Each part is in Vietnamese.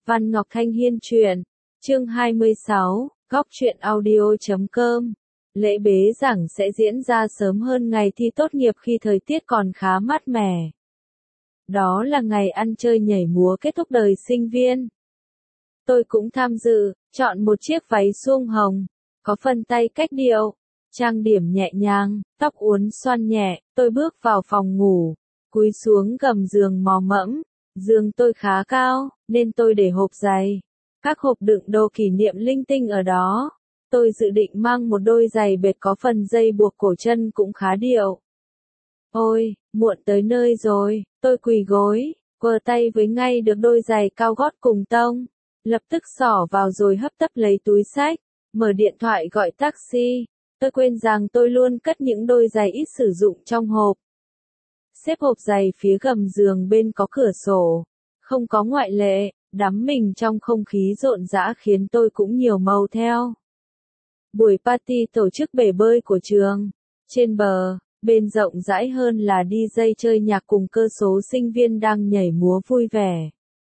Văn Ngọc Thanh Hiên truyện, chương 26, góc truyện audio.com. Lễ bế giảng sẽ diễn ra sớm hơn ngày thi tốt nghiệp khi thời tiết còn khá mát mẻ. Đó là ngày ăn chơi nhảy múa kết thúc đời sinh viên. Tôi cũng tham dự, chọn một chiếc váy suông hồng, có phần tay cách điệu, trang điểm nhẹ nhàng, tóc uốn xoăn nhẹ, tôi bước vào phòng ngủ, cúi xuống gầm giường mò mẫm. Giường tôi khá cao, nên tôi để hộp giày, các hộp đựng đồ kỷ niệm linh tinh ở đó. Tôi dự định mang một đôi giày bệt có phần dây buộc cổ chân cũng khá điệu. Ôi, muộn tới nơi rồi, tôi quỳ gối, quờ tay với ngay được đôi giày cao gót cùng tông. Lập tức xỏ vào rồi hấp tấp lấy túi xách, mở điện thoại gọi taxi. Tôi quên rằng tôi luôn cất những đôi giày ít sử dụng trong hộp. Xếp hộp giày phía gầm giường bên có cửa sổ, không có ngoại lệ, đắm mình trong không khí rộn rã khiến tôi cũng nhiều màu theo. Buổi party tổ chức bể bơi của trường, trên bờ, bên rộng rãi hơn là DJ chơi nhạc cùng cơ số sinh viên đang nhảy múa vui vẻ.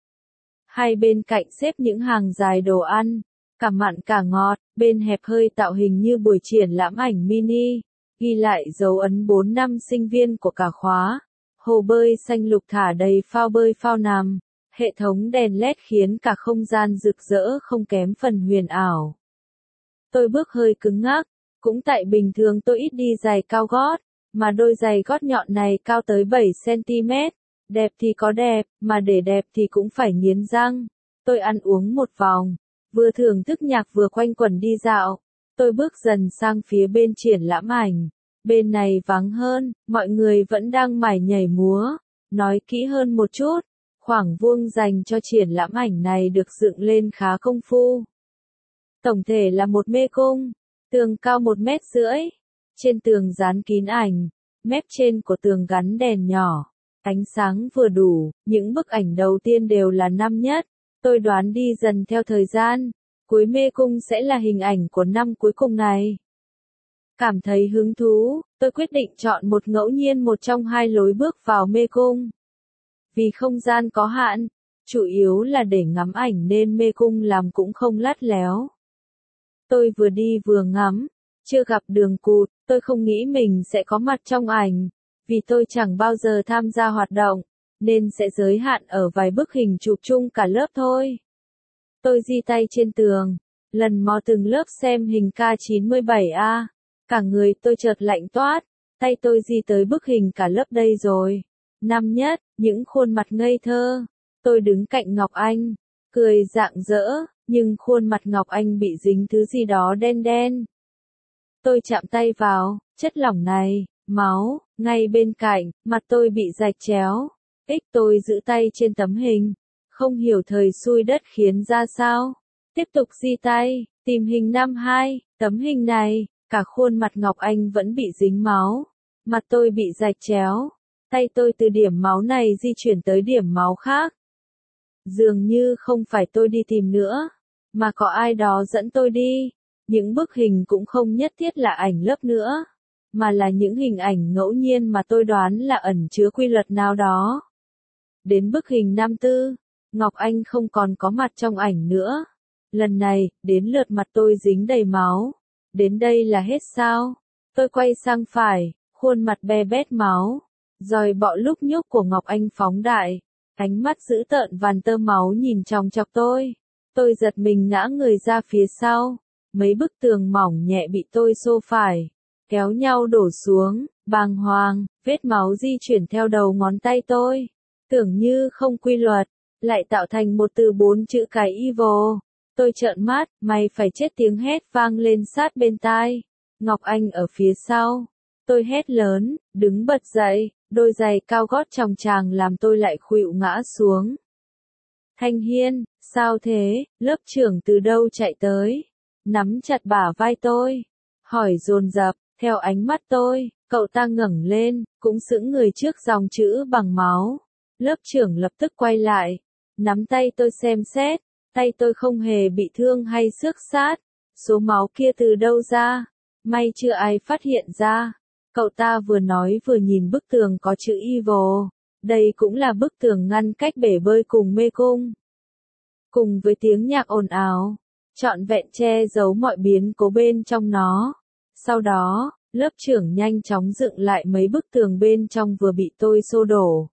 Hai bên cạnh xếp những hàng dài đồ ăn, cả mặn cả ngọt, bên hẹp hơi tạo hình như buổi triển lãm ảnh mini, ghi lại dấu ấn 4 năm sinh viên của cả khóa. Hồ bơi xanh lục thả đầy phao bơi phao nằm, hệ thống đèn LED khiến cả không gian rực rỡ không kém phần huyền ảo. Tôi bước hơi cứng ngắc, cũng tại bình thường tôi ít đi giày cao gót, mà đôi giày gót nhọn này cao tới 7 cm, đẹp thì có đẹp, mà để đẹp thì cũng phải nghiến răng. Tôi ăn uống một vòng, vừa thưởng thức nhạc vừa quanh quẩn đi dạo, tôi bước dần sang phía bên triển lãm ảnh. Bên này vắng hơn, mọi người vẫn đang mải nhảy múa. Nói kỹ hơn một chút, khoảng vuông dành cho triển lãm ảnh này được dựng lên khá công phu. Tổng thể là một mê cung, tường cao 1,5 mét. Trên tường dán kín ảnh, mép trên của tường gắn đèn nhỏ. Ánh sáng vừa đủ, những bức ảnh đầu tiên đều là năm nhất. Tôi đoán đi dần theo thời gian, cuối mê cung sẽ là hình ảnh của năm cuối cùng này. Cảm thấy hứng thú, tôi quyết định chọn ngẫu nhiên một trong hai lối bước vào mê cung. Vì không gian có hạn, chủ yếu là để ngắm ảnh nên mê cung làm cũng không lắt léo. Tôi vừa đi vừa ngắm, chưa gặp đường cụt, tôi không nghĩ mình sẽ có mặt trong ảnh, vì tôi chẳng bao giờ tham gia hoạt động, nên sẽ giới hạn ở vài bức hình chụp chung cả lớp thôi. Tôi di tay trên tường, lần mò từng lớp xem hình K97A. Cả người tôi chợt lạnh toát, tay tôi di tới bức hình cả lớp đây rồi. Năm nhất, những khuôn mặt ngây thơ. Tôi đứng cạnh Ngọc Anh, cười rạng rỡ, nhưng khuôn mặt Ngọc Anh bị dính thứ gì đó đen đen. Tôi chạm tay vào, chất lỏng này, máu, ngay bên cạnh, mặt tôi bị rạch chéo. Tôi giữ tay trên tấm hình, không hiểu thời xui đất khiến ra sao. Tiếp tục di tay, tìm hình năm 2, tấm hình này. Cả khuôn mặt Ngọc Anh vẫn bị dính máu, mặt tôi bị rạch chéo, tay tôi từ điểm máu này di chuyển tới điểm máu khác. Dường như không phải tôi đi tìm nữa, mà có ai đó dẫn tôi đi. Những bức hình cũng không nhất thiết là ảnh lớp nữa, mà là những hình ảnh ngẫu nhiên mà tôi đoán là ẩn chứa quy luật nào đó. Đến bức hình 54, Ngọc Anh không còn có mặt trong ảnh nữa. Lần này, đến lượt mặt tôi dính đầy máu. Đến đây là hết sao? Tôi quay sang phải, khuôn mặt be bét máu. Rồi bọ lúc nhúc của Ngọc Anh phóng đại. Ánh mắt dữ tợn vằn tơ máu nhìn chòng chọc tôi. Tôi giật mình ngã người ra phía sau. Mấy bức tường mỏng nhẹ bị tôi xô phải, kéo nhau đổ xuống, bàng hoàng, vết máu di chuyển theo đầu ngón tay tôi. Tưởng như không quy luật, lại tạo thành một từ 4 chữ cái evil. Tôi trợn mắt, mày phải chết, tiếng hét vang lên sát bên tai. Ngọc Anh ở phía sau. Tôi hét lớn, đứng bật dậy, đôi giày cao gót chòng chàng làm tôi lại khuỵu ngã xuống. Thanh Hiên, sao thế? Lớp trưởng từ đâu chạy tới? Nắm chặt bả vai tôi. Hỏi dồn dập, theo ánh mắt tôi, cậu ta ngẩng lên, cũng sững người trước dòng chữ bằng máu. Lớp trưởng lập tức quay lại, nắm tay tôi xem xét. Tay tôi không hề bị thương hay xước xát. Số máu kia từ đâu ra? May chưa ai phát hiện ra. Cậu ta vừa nói vừa nhìn bức tường có chữ evil. Đây cũng là bức tường ngăn cách bể bơi cùng mê cung. cùng với tiếng nhạc ồn ào, trọn vẹn che giấu mọi biến cố bên trong nó. Sau đó, lớp trưởng nhanh chóng dựng lại mấy bức tường bên trong vừa bị tôi xô đổ.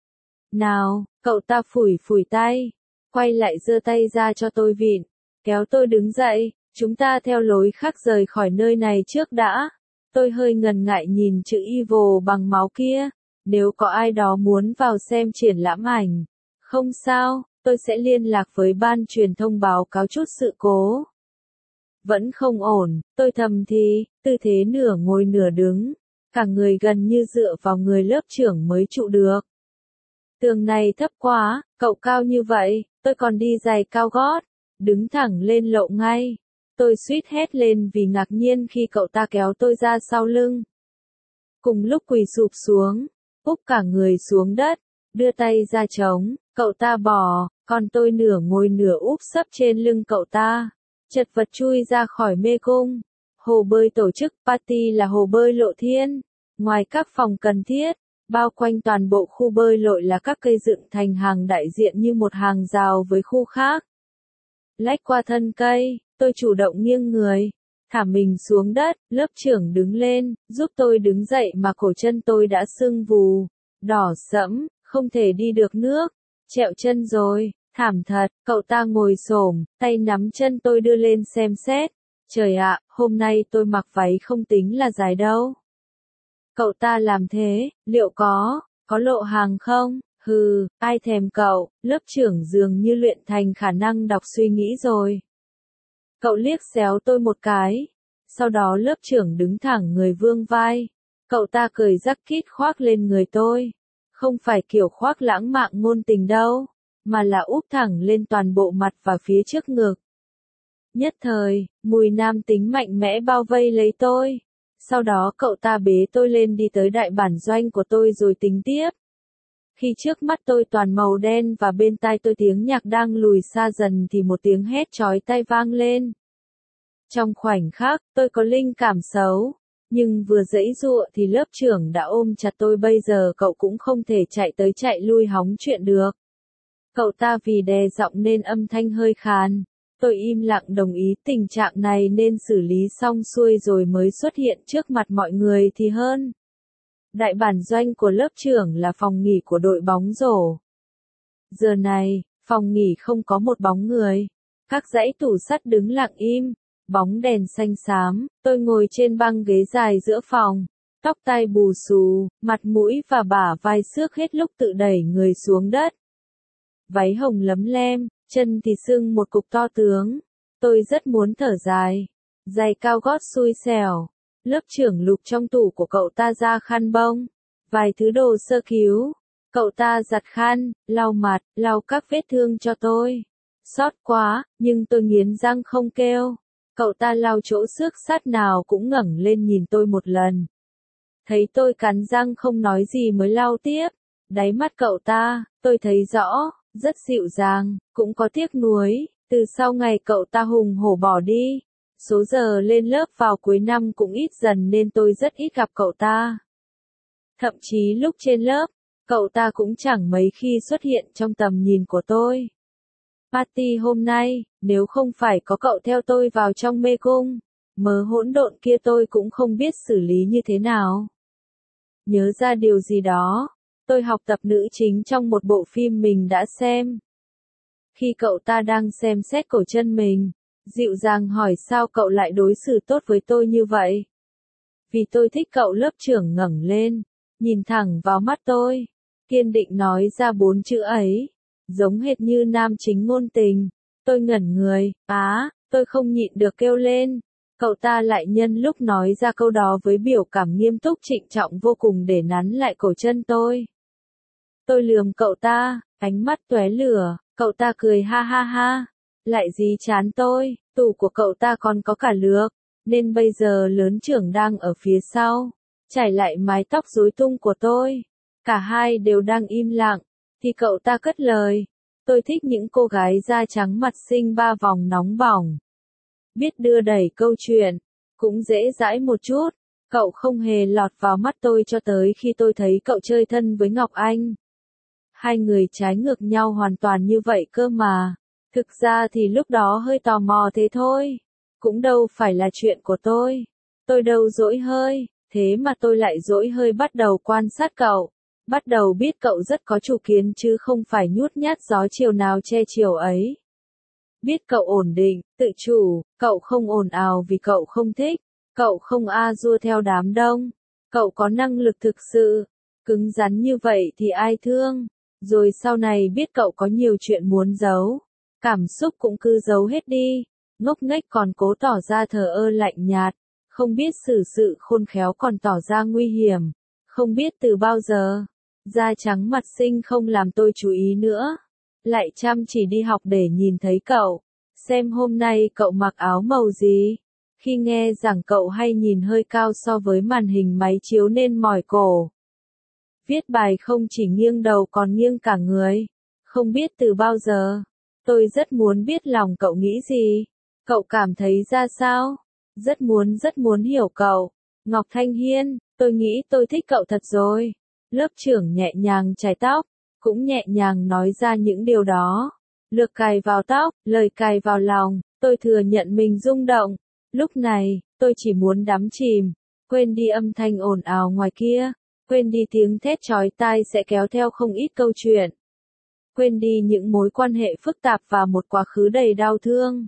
Nào, cậu ta phủi phủi tay, quay lại giơ tay ra cho tôi vịn, kéo tôi đứng dậy, chúng ta theo lối khác rời khỏi nơi này trước đã. Tôi hơi ngần ngại nhìn chữ Evil bằng máu kia, nếu có ai đó muốn vào xem triển lãm ảnh. Không sao, tôi sẽ liên lạc với ban truyền thông báo cáo chút sự cố. Vẫn không ổn, tôi thầm thì, tư thế nửa ngồi nửa đứng, cả người gần như dựa vào người lớp trưởng mới trụ được. Tường này thấp quá, cậu cao như vậy, tôi còn đi giày cao gót, đứng thẳng lên lộ ngay. Tôi suýt hét lên vì ngạc nhiên khi cậu ta kéo tôi ra sau lưng. Cùng lúc quỳ sụp xuống, úp cả người xuống đất, đưa tay ra trống, cậu ta bò, còn tôi nửa ngồi nửa úp sấp trên lưng cậu ta, chật vật chui ra khỏi mê cung. Hồ bơi tổ chức party là hồ bơi Lộ Thiên, ngoài các phòng cần thiết, bao quanh toàn bộ khu bơi lội là các cây dựng thành hàng đại diện như một hàng rào với khu khác. Lách qua thân cây, tôi chủ động nghiêng người, thả mình xuống đất, lớp trưởng đứng lên, giúp tôi đứng dậy mà cổ chân tôi đã sưng vù, đỏ sẫm, không thể đi được nước, trẹo chân rồi, thảm thật, cậu ta ngồi xổm, tay nắm chân tôi đưa lên xem xét, trời ạ, hôm nay tôi mặc váy không tính là dài đâu. Cậu ta làm thế, liệu có lộ hàng không? Hừ, ai thèm cậu, lớp trưởng dường như luyện thành khả năng đọc suy nghĩ rồi. Cậu liếc xéo tôi một cái. Sau đó lớp trưởng đứng thẳng người vươn vai. Cậu ta cởi jacket khoác lên người tôi. Không phải kiểu khoác lãng mạn ngôn tình đâu, mà là úp thẳng lên toàn bộ mặt và phía trước ngực. Nhất thời, mùi nam tính mạnh mẽ bao vây lấy tôi. Sau đó cậu ta bế tôi lên đi tới đại bản doanh của tôi rồi tính tiếp. Khi trước mắt tôi toàn màu đen và bên tai tôi tiếng nhạc đang lùi xa dần thì một tiếng hét chói tai vang lên. Trong khoảnh khắc, tôi có linh cảm xấu, nhưng vừa giãy giụa thì lớp trưởng đã ôm chặt tôi. Bây giờ cậu cũng không thể chạy tới chạy lui hóng chuyện được. Cậu ta vì đè giọng nên âm thanh hơi khàn. Tôi im lặng đồng ý tình trạng này nên xử lý xong xuôi rồi mới xuất hiện trước mặt mọi người thì hơn. Đại bản doanh của lớp trưởng là phòng nghỉ của đội bóng rổ. Giờ này, phòng nghỉ không có một bóng người. Các dãy tủ sắt đứng lặng im, bóng đèn xanh xám, tôi ngồi trên băng ghế dài giữa phòng, tóc tai bù xù, mặt mũi và bả vai xước hết lúc tự đẩy người xuống đất. Váy hồng lấm lem, chân thì sưng một cục to tướng. Tôi rất muốn thở dài. Giày cao gót xui xẻo. Lớp trưởng lục trong tủ của cậu ta ra khăn bông, vài thứ đồ sơ cứu. Cậu ta giặt khăn, lau mặt, lau các vết thương cho tôi. Xót quá, nhưng tôi nghiến răng không kêu. Cậu ta lau chỗ xước sắt nào cũng ngẩng lên nhìn tôi một lần. Thấy tôi cắn răng không nói gì mới lau tiếp. Đáy mắt cậu ta, tôi thấy rõ, rất dịu dàng, cũng có tiếc nuối. Từ sau ngày cậu ta hùng hổ bỏ đi, số giờ lên lớp vào cuối năm cũng ít dần nên tôi rất ít gặp cậu ta. Thậm chí lúc trên lớp, cậu ta cũng chẳng mấy khi xuất hiện trong tầm nhìn của tôi. Party hôm nay, nếu không phải có cậu theo tôi vào trong mê cung, mớ hỗn độn kia tôi cũng không biết xử lý như thế nào. Nhớ ra điều gì đó, tôi học tập nữ chính trong một bộ phim mình đã xem. Khi cậu ta đang xem xét cổ chân mình, dịu dàng hỏi sao cậu lại đối xử tốt với tôi như vậy. Vì tôi thích cậu. Lớp trưởng ngẩng lên, nhìn thẳng vào mắt tôi, kiên định nói ra 4 chữ ấy, giống hệt như nam chính ngôn tình. Tôi ngẩn người, tôi không nhịn được kêu lên. Cậu ta lại nhân lúc nói ra câu đó với biểu cảm nghiêm túc trịnh trọng vô cùng để nắn lại cổ chân tôi. Tôi lườm cậu ta, ánh mắt tóe lửa, cậu ta cười ha ha ha. Lại dí chán tôi, tủ của cậu ta còn có cả lược, nên bây giờ lớn trưởng đang ở phía sau, chải lại mái tóc rối tung của tôi. Cả hai đều đang im lặng, thì cậu ta cất lời. Tôi thích những cô gái da trắng mặt xinh ba vòng nóng bỏng. Biết đưa đẩy câu chuyện, cũng dễ dãi một chút. Cậu không hề lọt vào mắt tôi cho tới khi tôi thấy cậu chơi thân với Ngọc Anh. Hai người trái ngược nhau hoàn toàn như vậy cơ mà. Thực ra thì lúc đó hơi tò mò thế thôi. Cũng đâu phải là chuyện của tôi. Tôi đâu dỗi hơi, thế mà tôi lại dỗi hơi bắt đầu quan sát cậu. Bắt đầu biết cậu rất có chủ kiến chứ không phải nhút nhát gió chiều nào che chiều ấy. Biết cậu ổn định, tự chủ, cậu không ồn ào vì cậu không thích. Cậu không dua theo đám đông. Cậu có năng lực thực sự. Cứng rắn như vậy thì ai thương. Rồi sau này biết cậu có nhiều chuyện muốn giấu. Cảm xúc cũng cứ giấu hết đi. Ngốc nghếch còn cố tỏ ra thờ ơ lạnh nhạt. Không biết xử sự khôn khéo còn tỏ ra nguy hiểm. Không biết từ bao giờ. Da trắng mặt xinh không làm tôi chú ý nữa. Lại chăm chỉ đi học để nhìn thấy cậu. Xem hôm nay cậu mặc áo màu gì. Khi nghe rằng cậu hay nhìn hơi cao so với màn hình máy chiếu nên mỏi cổ. Viết bài không chỉ nghiêng đầu còn nghiêng cả người. Không biết từ bao giờ. Tôi rất muốn biết lòng cậu nghĩ gì. Cậu cảm thấy ra sao? Rất muốn hiểu cậu. Ngọc Thanh Hiên, tôi nghĩ tôi thích cậu thật rồi. Lớp trưởng nhẹ nhàng chải tóc, cũng nhẹ nhàng nói ra những điều đó. Lược cài vào tóc, lời cài vào lòng, tôi thừa nhận mình rung động. Lúc này, tôi chỉ muốn đắm chìm, quên đi âm thanh ồn ào ngoài kia, quên đi tiếng thét chói tai sẽ kéo theo không ít câu chuyện. Quên đi những mối quan hệ phức tạp và một quá khứ đầy đau thương.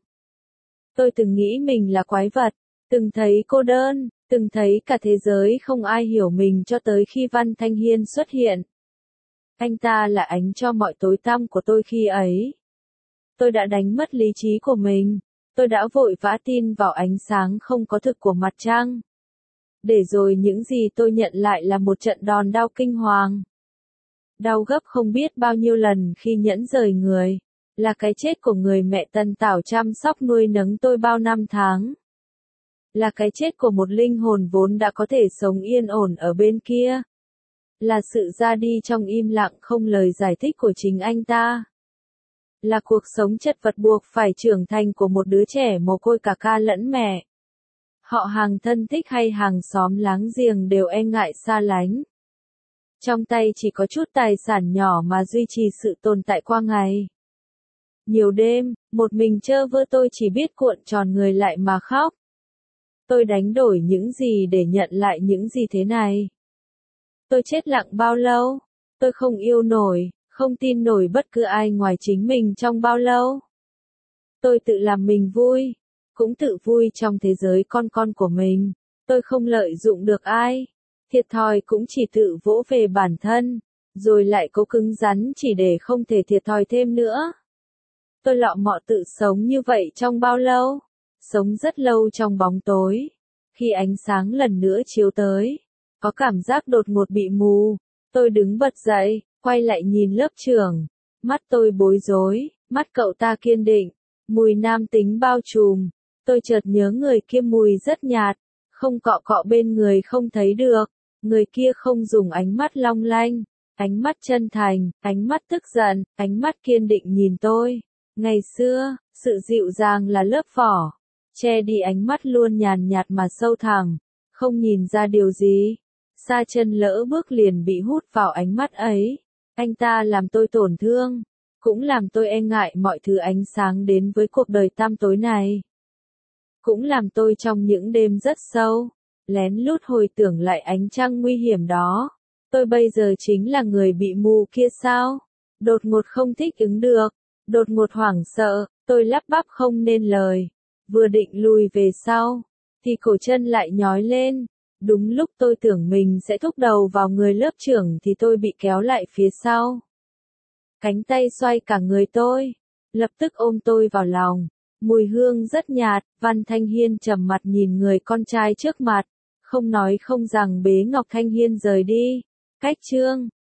Tôi từng nghĩ mình là quái vật, từng thấy cô đơn, từng thấy cả thế giới không ai hiểu mình cho tới khi Văn Thanh Hiên xuất hiện. Anh ta là ánh cho mọi tối tăm của tôi khi ấy. Tôi đã đánh mất lý trí của mình. Tôi đã vội vã tin vào ánh sáng không có thực của mặt trăng. Để rồi những gì tôi nhận lại là một trận đòn đau kinh hoàng. Đau gấp không biết bao nhiêu lần khi nhẫn rời người. Là cái chết của người mẹ Tân Tảo chăm sóc nuôi nấng tôi bao năm tháng. Là cái chết của một linh hồn vốn đã có thể sống yên ổn ở bên kia. Là sự ra đi trong im lặng không lời giải thích của chính anh ta. Là cuộc sống chật vật buộc phải trưởng thành của một đứa trẻ mồ côi cả ca lẫn mẹ. Họ hàng thân thích hay hàng xóm láng giềng đều e ngại xa lánh. Trong tay chỉ có chút tài sản nhỏ mà duy trì sự tồn tại qua ngày. Nhiều đêm, một mình trơ vơ tôi chỉ biết cuộn tròn người lại mà khóc. Tôi đánh đổi những gì để nhận lại những gì thế này? Tôi chết lặng bao lâu? Tôi không yêu nổi, không tin nổi bất cứ ai ngoài chính mình trong bao lâu? Tôi tự làm mình vui, cũng tự vui trong thế giới con của mình. Tôi không lợi dụng được ai. Thiệt thòi cũng chỉ tự vỗ về bản thân, rồi lại cố cứng rắn chỉ để không thể thiệt thòi thêm nữa. Tôi lọ mọ tự sống như vậy trong bao lâu? Sống rất lâu trong bóng tối. Khi ánh sáng lần nữa chiếu tới, có cảm giác đột ngột bị mù. Tôi đứng bật dậy, quay lại nhìn lớp trưởng. Mắt tôi bối rối, mắt cậu ta kiên định. Mùi nam tính bao trùm. Tôi chợt nhớ người kia mùi rất nhạt, không cọ cọ bên người không thấy được. Người kia không dùng ánh mắt long lanh, ánh mắt chân thành, ánh mắt tức giận, ánh mắt kiên định nhìn tôi. Ngày xưa, sự dịu dàng là lớp vỏ, che đi ánh mắt luôn nhàn nhạt mà sâu thẳm, không nhìn ra điều gì. Sa chân lỡ bước liền bị hút vào ánh mắt ấy. Anh ta làm tôi tổn thương, cũng làm tôi e ngại mọi thứ ánh sáng đến với cuộc đời tăm tối này. Cũng làm tôi trong những đêm rất sâu, lén lút hồi tưởng lại ánh trăng nguy hiểm đó. Tôi bây giờ chính là người bị mù kia sao? Đột ngột không thích ứng được, đột ngột hoảng sợ, tôi lắp bắp không nên lời. Vừa định lùi về sau, thì cổ chân lại nhói lên. Đúng lúc tôi tưởng mình sẽ thúc đầu vào người lớp trưởng thì tôi bị kéo lại phía sau. Cánh tay xoay cả người tôi, lập tức ôm tôi vào lòng. Mùi hương rất nhạt, Văn Thanh Hiên trầm mặt nhìn người con trai trước mặt, không nói không rằng bế Ngọc Thanh Hiên rời đi. Cách chương